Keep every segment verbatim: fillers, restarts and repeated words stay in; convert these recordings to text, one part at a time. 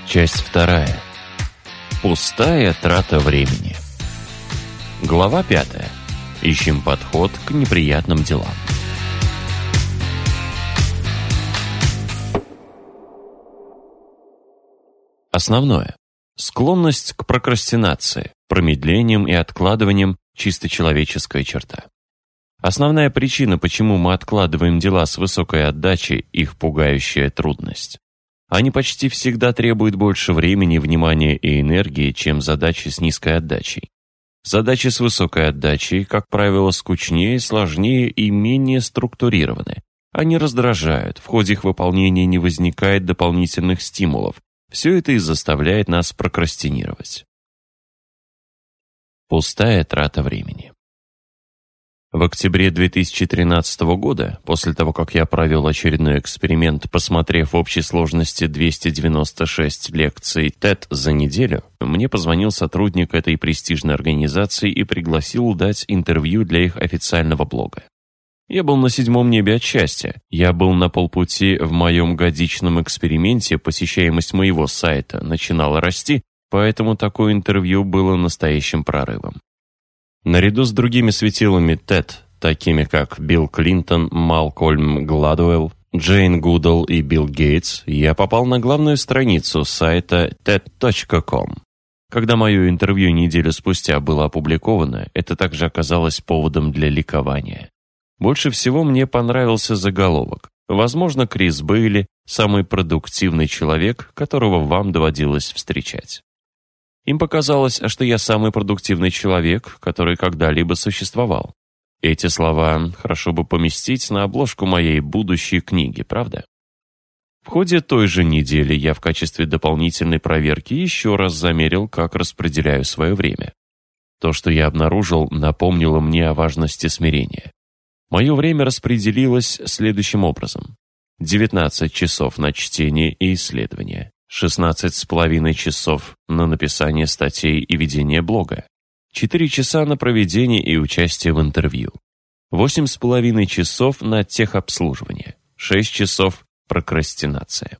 Часть вторая. Пустая трата времени. Глава пятая. Ищем подход к неприятным делам. Основное. Склонность к прокрастинации, промедлениям и откладываниям – чисто человеческая черта. Основная причина, почему мы откладываем дела с высокой отдачей – их пугающая трудность. Они почти всегда требуют больше времени, внимания и энергии, чем задачи с низкой отдачей. Задачи с высокой отдачей, как правило, скучнее, сложнее и менее структурированы. Они раздражают, в ходе их выполнения не возникает дополнительных стимулов. Все это и заставляет нас прокрастинировать. Пустая трата времени. В октябре две тысячи тринадцатого года, после того, как я провел очередной эксперимент, посмотрев в общей сложности двести девяносто шесть лекций тед за неделю, мне позвонил сотрудник этой престижной организации и пригласил дать интервью для их официального блога. Я был на седьмом небе от счастья. Я был на полпути в моем годичном эксперименте, посещаемость моего сайта начинала расти, поэтому такое интервью было настоящим прорывом. Наряду с другими светилами тед, такими как Билл Клинтон, Малкольм Гладуэлл, Джейн Гудал и Билл Гейтс, я попал на главную страницу сайта тед точка ком. Когда мое интервью неделю спустя было опубликовано, это также оказалось поводом для ликования. Больше всего мне понравился заголовок. Возможно, Крис Бейли – самый продуктивный человек, которого вам доводилось встречать. Им показалось, что я самый продуктивный человек, который когда-либо существовал. Эти слова хорошо бы поместить на обложку моей будущей книги, правда? В ходе той же недели я в качестве дополнительной проверки еще раз замерил, как распределяю свое время. То, что я обнаружил, напомнило мне о важности смирения. Мое время распределилось следующим образом. девятнадцать часов на чтение и исследование. шестнадцать с половиной часов на написание статей и ведение блога, четыре часа на проведение и участие в интервью, восемь с половиной часов на техобслуживание, шесть часов прокрастинация.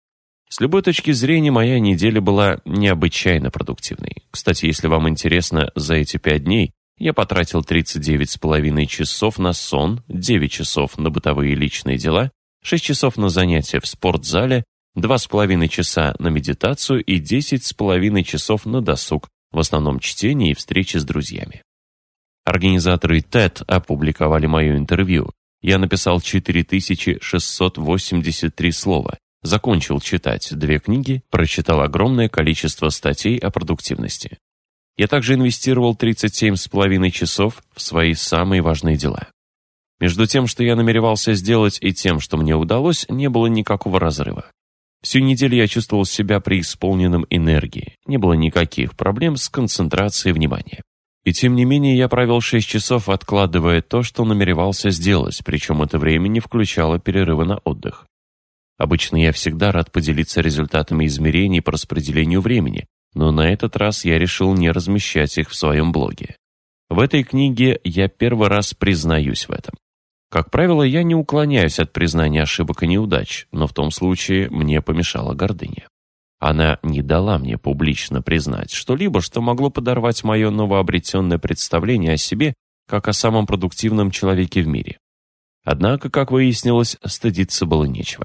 С любой точки зрения моя неделя была необычайно продуктивной. Кстати, если вам интересно, за эти пять дней я потратил тридцать девять с половиной часов на сон, девять часов на бытовые и личные дела, шесть часов на занятия в спортзале, два с половиной часа на медитацию и десять с половиной часов на досуг, в основном чтение и встречи с друзьями. Организаторы тед опубликовали мое интервью. Я написал четыре тысячи шестьсот восемьдесят три слова, закончил читать две книги, прочитал огромное количество статей о продуктивности. Я также инвестировал тридцать семь с половиной часов в свои самые важные дела. Между тем, что я намеревался сделать, и тем, что мне удалось, не было никакого разрыва. Всю неделю я чувствовал себя преисполненным энергии, не было никаких проблем с концентрацией внимания. И тем не менее я провел шесть часов, откладывая то, что намеревался сделать, причем это время не включало перерывы на отдых. Обычно я всегда рад поделиться результатами измерений по распределению времени, но на этот раз я решил не размещать их в своем блоге. В этой книге я первый раз признаюсь в этом. Как правило, я не уклоняюсь от признания ошибок и неудач, но в том случае мне помешала гордыня. Она не дала мне публично признать что-либо, что могло подорвать мое новообретенное представление о себе как о самом продуктивном человеке в мире. Однако, как выяснилось, стыдиться было нечего.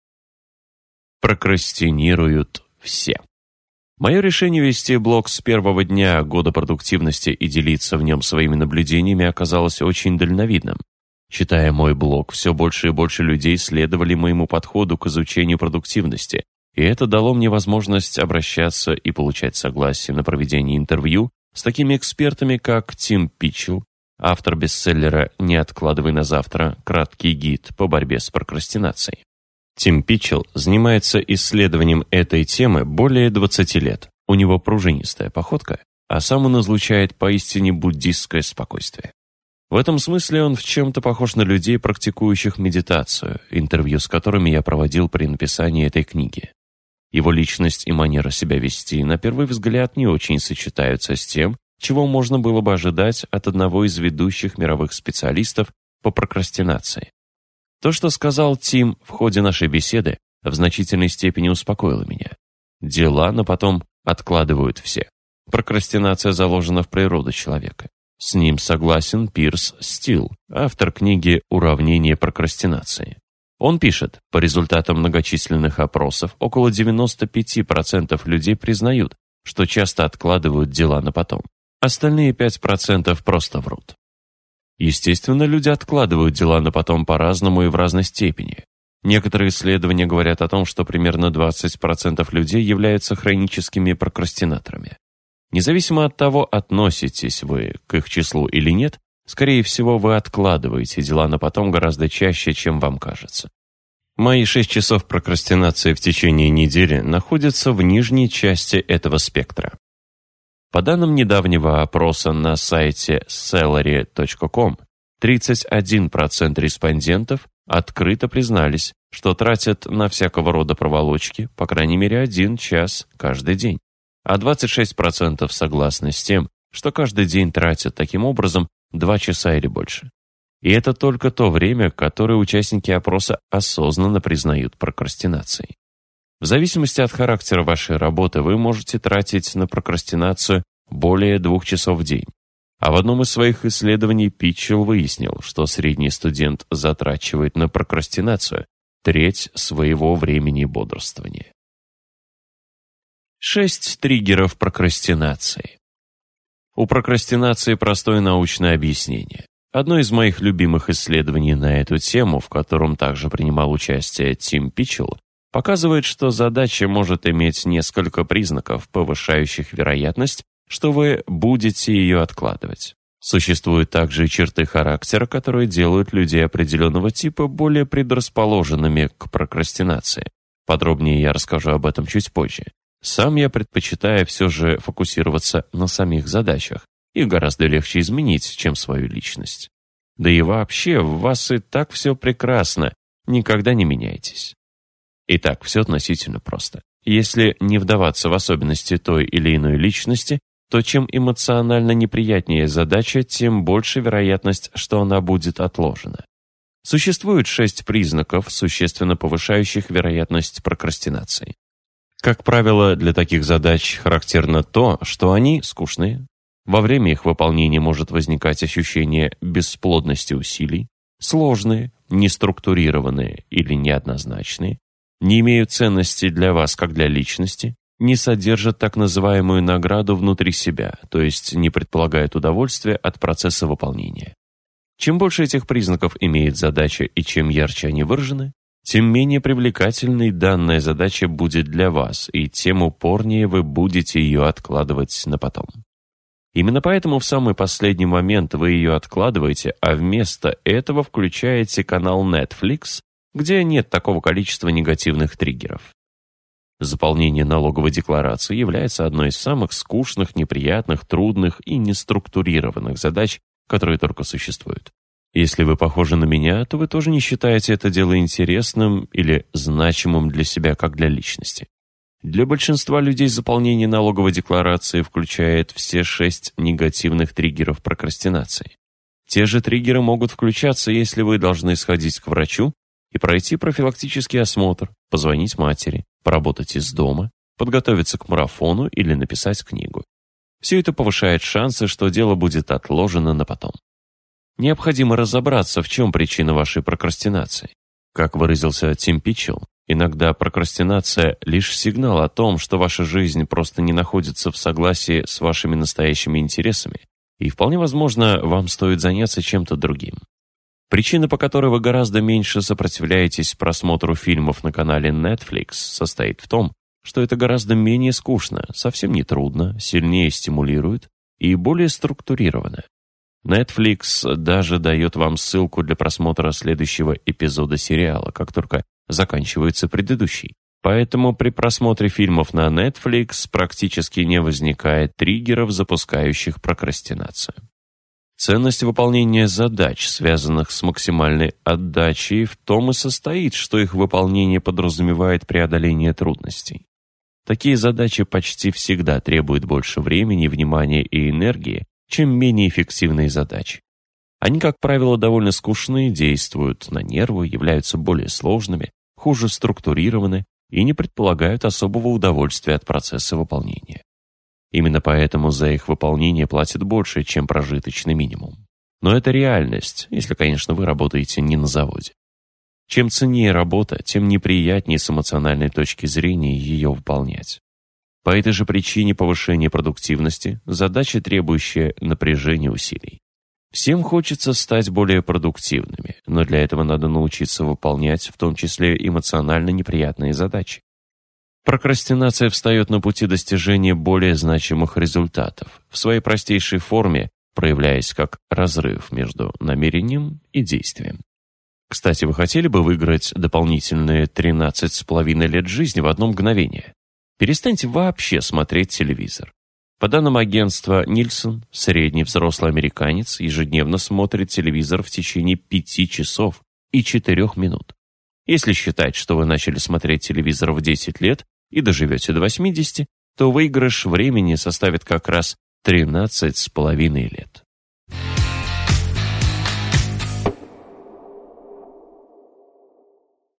Прокрастинируют все. Мое решение вести блог с первого дня года продуктивности и делиться в нем своими наблюдениями оказалось очень дальновидным. Читая мой блог, все больше и больше людей следовали моему подходу к изучению продуктивности, и это дало мне возможность обращаться и получать согласие на проведение интервью с такими экспертами, как Тим Питчелл, автор бестселлера «Не откладывай на завтра. Краткий гид по борьбе с прокрастинацией». Тим Питчелл занимается исследованием этой темы более двадцати лет. У него пружинистая походка, а сам он излучает поистине буддистское спокойствие. В этом смысле он в чем-то похож на людей, практикующих медитацию, интервью с которыми я проводил при написании этой книги. Его личность и манера себя вести, на первый взгляд, не очень сочетаются с тем, чего можно было бы ожидать от одного из ведущих мировых специалистов по прокрастинации. То, что сказал Тим в ходе нашей беседы, в значительной степени успокоило меня. Дела на потом откладывают все. Прокрастинация заложена в природу человека. С ним согласен Пирс Стил, автор книги «Уравнение прокрастинации». Он пишет, по результатам многочисленных опросов, около девяносто пять процентов людей признают, что часто откладывают дела на потом. Остальные пять процентов просто врут. Естественно, люди откладывают дела на потом по-разному и в разной степени. Некоторые исследования говорят о том, что примерно двадцать процентов людей являются хроническими прокрастинаторами. Независимо от того, относитесь вы к их числу или нет, скорее всего, вы откладываете дела на потом гораздо чаще, чем вам кажется. Мои шесть часов прокрастинации в течение недели находятся в нижней части этого спектра. По данным недавнего опроса на сайте Salary точка ком, тридцать один процент респондентов открыто признались, что тратят на всякого рода проволочки по крайней мере один час каждый день, а двадцать шесть процентов согласны с тем, что каждый день тратят таким образом два часа или больше. И это только то время, которое участники опроса осознанно признают прокрастинацией. В зависимости от характера вашей работы вы можете тратить на прокрастинацию более двух часов в день. А в одном из своих исследований Питчелл выяснил, что средний студент затрачивает на прокрастинацию треть своего времени бодрствования. Шесть триггеров прокрастинации. У прокрастинации простое научное объяснение. Одно из моих любимых исследований на эту тему, в котором также принимал участие Тим Питчелл, показывает, что задача может иметь несколько признаков, повышающих вероятность, что вы будете ее откладывать. Существуют также и черты характера, которые делают людей определенного типа более предрасположенными к прокрастинации. Подробнее я расскажу об этом чуть позже. Сам я предпочитаю все же фокусироваться на самих задачах. Их гораздо легче изменить, чем свою личность. Да и вообще, в вас и так все прекрасно, никогда не меняйтесь. Итак, все относительно просто. Если не вдаваться в особенности той или иной личности, то чем эмоционально неприятнее задача, тем больше вероятность, что она будет отложена. Существует шесть признаков, существенно повышающих вероятность прокрастинации. Как правило, для таких задач характерно то, что они скучные. Во время их выполнения может возникать ощущение бесплодности усилий, сложные, неструктурированные или неоднозначные, не имеют ценности для вас как для личности, не содержат так называемую награду внутри себя, то есть не предполагают удовольствия от процесса выполнения. Чем больше этих признаков имеет задача и чем ярче они выражены, тем менее привлекательной данная задача будет для вас, и тем упорнее вы будете ее откладывать на потом. Именно поэтому в самый последний момент вы ее откладываете, а вместо этого включаете канал Netflix, где нет такого количества негативных триггеров. Заполнение налоговой декларации является одной из самых скучных, неприятных, трудных и неструктурированных задач, которые только существуют. Если вы похожи на меня, то вы тоже не считаете это дело интересным или значимым для себя как для личности. Для большинства людей заполнение налоговой декларации включает все шесть негативных триггеров прокрастинации. Те же триггеры могут включаться, если вы должны сходить к врачу и пройти профилактический осмотр, позвонить матери, поработать из дома, подготовиться к марафону или написать книгу. Все это повышает шансы, что дело будет отложено на потом. Необходимо разобраться, в чем причина вашей прокрастинации. Как выразился Тим Питчелл, иногда прокрастинация – лишь сигнал о том, что ваша жизнь просто не находится в согласии с вашими настоящими интересами, и вполне возможно, вам стоит заняться чем-то другим. Причина, по которой вы гораздо меньше сопротивляетесь просмотру фильмов на канале Netflix, состоит в том, что это гораздо менее скучно, совсем не трудно, сильнее стимулирует и более структурировано. Netflix даже дает вам ссылку для просмотра следующего эпизода сериала, как только заканчивается предыдущий. Поэтому при просмотре фильмов на Netflix практически не возникает триггеров, запускающих прокрастинацию. Ценность выполнения задач, связанных с максимальной отдачей, в том и состоит, что их выполнение подразумевает преодоление трудностей. Такие задачи почти всегда требуют больше времени, внимания и энергии, чем менее эффективные задачи. Они, как правило, довольно скучные, действуют на нервы, являются более сложными, хуже структурированы, и не предполагают особого удовольствия от процесса выполнения. Именно поэтому за их выполнение платят больше, чем прожиточный минимум. Но это реальность, если, конечно, вы работаете не на заводе. Чем ценнее работа, тем неприятнее с эмоциональной точки зрения ее выполнять. По этой же причине повышение продуктивности – задача, требующая напряжения усилий. Всем хочется стать более продуктивными, но для этого надо научиться выполнять, в том числе эмоционально неприятные задачи. Прокрастинация встает на пути достижения более значимых результатов, в своей простейшей форме проявляясь как разрыв между намерением и действием. Кстати, вы хотели бы выиграть дополнительные тринадцать с половиной лет жизни в одно мгновение? Перестаньте вообще смотреть телевизор. По данным агентства Нильсон, средний взрослый американец ежедневно смотрит телевизор в течение пяти часов и четырёх минут. Если считать, что вы начали смотреть телевизор в десять лет и доживете до восьмидесяти, то выигрыш времени составит как раз тринадцать с половиной лет.